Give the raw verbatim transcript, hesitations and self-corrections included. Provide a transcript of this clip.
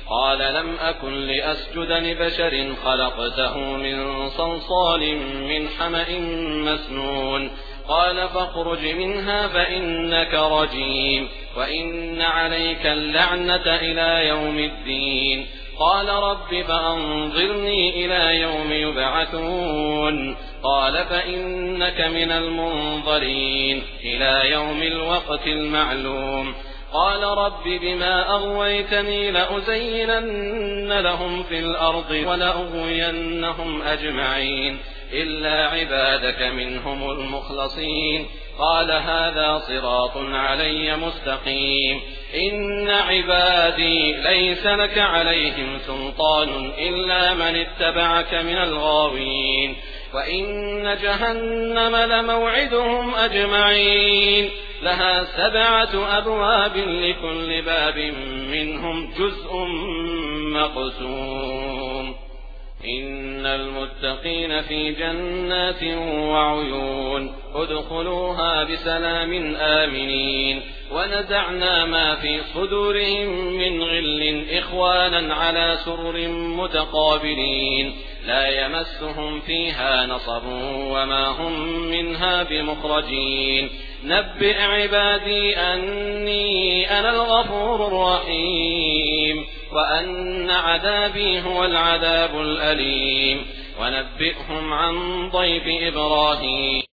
قال لم أكن لأسجد لبشر خلقته من صلصال من حمأ مسنون قال فاخرج منها فإنك رجيم وإن عليك اللعنة إلى يوم الدين قال رب فأنظرني إلى يوم يبعثون قال فإنك من المنظرين إلى يوم الوقت المعلوم قال رب بما أغويتني لأزينن لهم في الأرض ولأغوينهم أجمعين إلا عبادك منهم المخلصين قال هذا صراط علي مستقيم إن عبادي ليس لك عليهم سلطان إلا من اتبعك من الغاوين وإن جهنم لموعدهم أجمعين لها سبعة أبواب لكل باب منهم جزء مقسوم إن المتقين في جنات وعيون ادخلوها بسلام آمنين ونزعنا ما في صدورهم من غل إخوانا على سرر متقابلين لا يمسهم فيها نصب وما هم منها بمخرجين نبئ عبادي أني أنا الغفور الرحيم وأن عذابي هو العذاب الأليم ونبئهم عن ضيف إبراهيم